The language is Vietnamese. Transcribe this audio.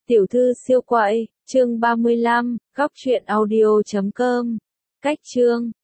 Tiểu thư siêu quậy, chương 35, góc truyện audio.com. Cách chương